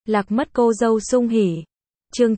Lạc mất cô dâu sung hỉ. Chương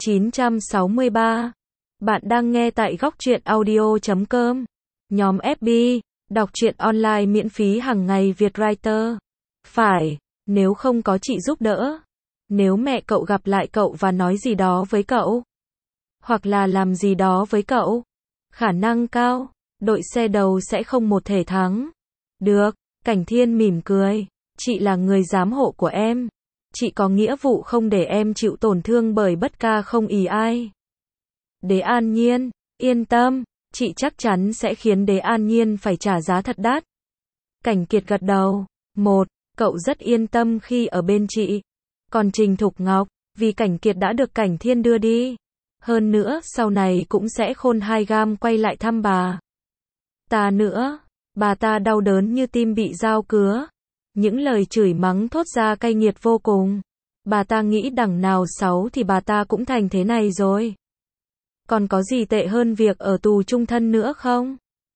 963. Bạn đang nghe tại góc truyện audio.com. Nhóm FB, đọc truyện online miễn phí hàng ngày Việt Writer. Phải, nếu không có chị giúp đỡ. Nếu mẹ cậu gặp lại cậu và nói gì đó với cậu, hoặc là làm gì đó với cậu, khả năng cao, đội xe đầu sẽ không một thể thắng. Được, Cảnh Thiên mỉm cười. Chị là người giám hộ của em. Chị có nghĩa vụ không để em chịu tổn thương bởi bất ca không ỷ ai. Đế An Nhiên, yên tâm, chị chắc chắn sẽ khiến Đế An Nhiên phải trả giá thật đắt. Cảnh Kiệt gật đầu. Một, cậu rất yên tâm khi ở bên chị. Còn Trình Thục Ngọc, vì Cảnh Kiệt đã được Cảnh Thiên đưa đi. Hơn nữa, sau này cũng sẽ khôn hai gam quay lại thăm bà ta nữa. Bà ta đau đớn như tim bị dao cứa. Những lời chửi mắng thốt ra cay nghiệt vô cùng. Bà ta nghĩ đằng nào xấu thì bà ta cũng thành thế này rồi. Còn có gì tệ hơn việc ở tù chung thân nữa không?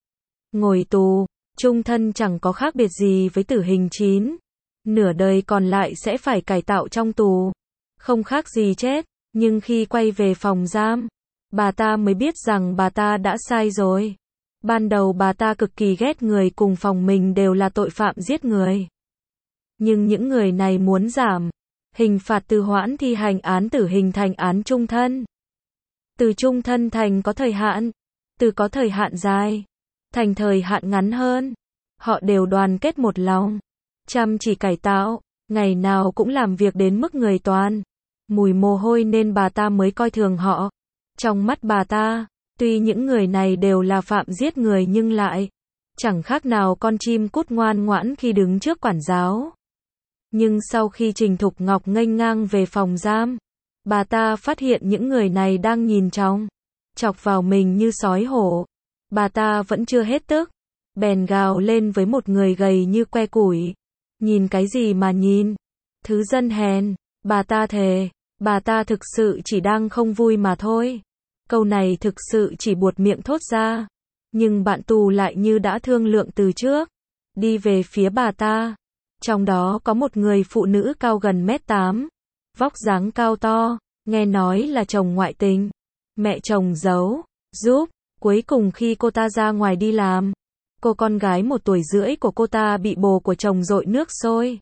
Ngồi tù, chung thân chẳng có khác biệt gì với tử hình 9. Nửa đời còn lại sẽ phải cải tạo trong tù. Không khác gì chết, nhưng khi quay về phòng giam, bà ta mới biết rằng bà ta đã sai rồi. Ban đầu bà ta cực kỳ ghét người cùng phòng mình đều là tội phạm giết người. Nhưng những người này muốn giảm hình phạt từ hoãn thi hành án tử hình thành án chung thân. Từ chung thân thành có thời hạn, từ có thời hạn dài thành thời hạn ngắn hơn. Họ đều đoàn kết một lòng, chăm chỉ cải tạo, ngày nào cũng làm việc đến mức người toàn mùi mồ hôi nên bà ta mới coi thường họ. Trong mắt bà ta, tuy những người này đều là phạm giết người nhưng lại chẳng khác nào con chim cút ngoan ngoãn khi đứng trước quản giáo. Nhưng sau khi Trình Thục Ngọc nghênh ngang về phòng giam, bà ta phát hiện những người này đang nhìn chọc vào mình như sói hổ. Bà ta vẫn chưa hết tức, bèn gào lên với một người gầy như que củi. Nhìn cái gì mà nhìn? Thứ dân hèn, bà ta thề, bà ta thực sự chỉ đang không vui mà thôi. Câu này thực sự chỉ buột miệng thốt ra. Nhưng bạn tù lại như đã thương lượng từ trước, đi về phía bà ta. Trong đó có một người phụ nữ cao gần 1m8, vóc dáng cao to, nghe nói là chồng ngoại tình. Mẹ chồng giấu, giúp, cuối cùng khi cô ta ra ngoài đi làm, cô con gái 1 tuổi rưỡi của cô ta bị bồ của chồng dội nước sôi.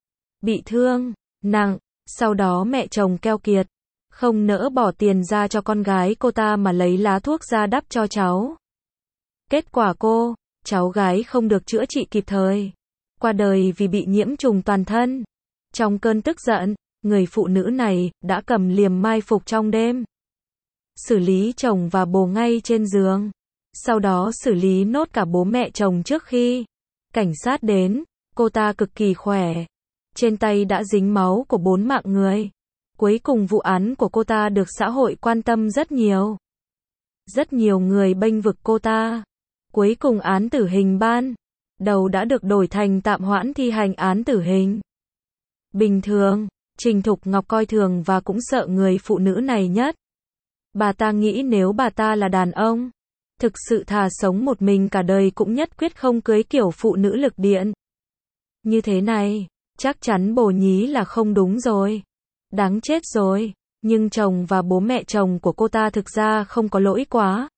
Bị thương nặng, sau đó mẹ chồng keo kiệt, không nỡ bỏ tiền ra cho con gái cô ta mà lấy lá thuốc ra đắp cho cháu. Kết quả cháu gái không được chữa trị kịp thời, qua đời vì bị nhiễm trùng toàn thân. Trong cơn tức giận, người phụ nữ này đã cầm liềm mai phục trong đêm, xử lý chồng và bồ ngay trên giường. Sau đó xử lý nốt cả bố mẹ chồng trước khi cảnh sát đến. Cô ta cực kỳ khỏe, trên tay đã dính máu của 4 mạng người. Cuối cùng vụ án của cô ta được xã hội quan tâm rất nhiều. Rất nhiều người bênh vực cô ta. Cuối cùng án tử hình ban đầu đã được đổi thành tạm hoãn thi hành án tử hình. Bình thường, Trình Thục Ngọc coi thường và cũng sợ người phụ nữ này nhất. Bà ta nghĩ nếu bà ta là đàn ông, thực sự thà sống một mình cả đời cũng nhất quyết không cưới kiểu phụ nữ lực điện. Như thế này, chắc chắn bồ nhí là không đúng rồi. Đáng chết rồi. Nhưng chồng và bố mẹ chồng của cô ta thực ra không có lỗi quá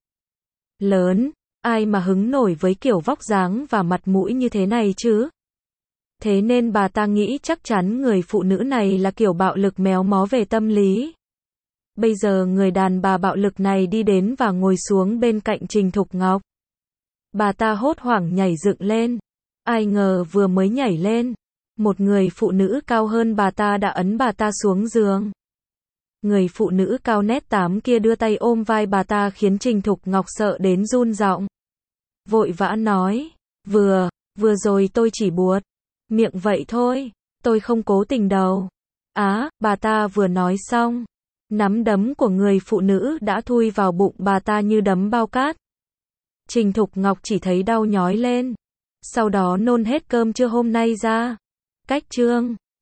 lớn. Ai mà hứng nổi với kiểu vóc dáng và mặt mũi như thế này chứ? Thế nên bà ta nghĩ chắc chắn người phụ nữ này là kiểu bạo lực méo mó về tâm lý. Bây giờ người đàn bà bạo lực này đi đến và ngồi xuống bên cạnh Trình Thục Ngọc. Bà ta hốt hoảng nhảy dựng lên. Ai ngờ vừa mới nhảy lên, một người phụ nữ cao hơn bà ta đã ấn bà ta xuống giường. Người phụ nữ cao 1m8 kia đưa tay ôm vai bà ta khiến Trình Thục Ngọc sợ đến run giọng. Vội vã nói, vừa rồi tôi chỉ buột miệng vậy thôi, tôi không cố tình đâu. Bà ta vừa nói xong, nắm đấm của người phụ nữ đã thui vào bụng bà ta như đấm bao cát. Trình Thục Ngọc chỉ thấy đau nhói lên, sau đó nôn hết cơm trưa hôm nay ra. Cách chương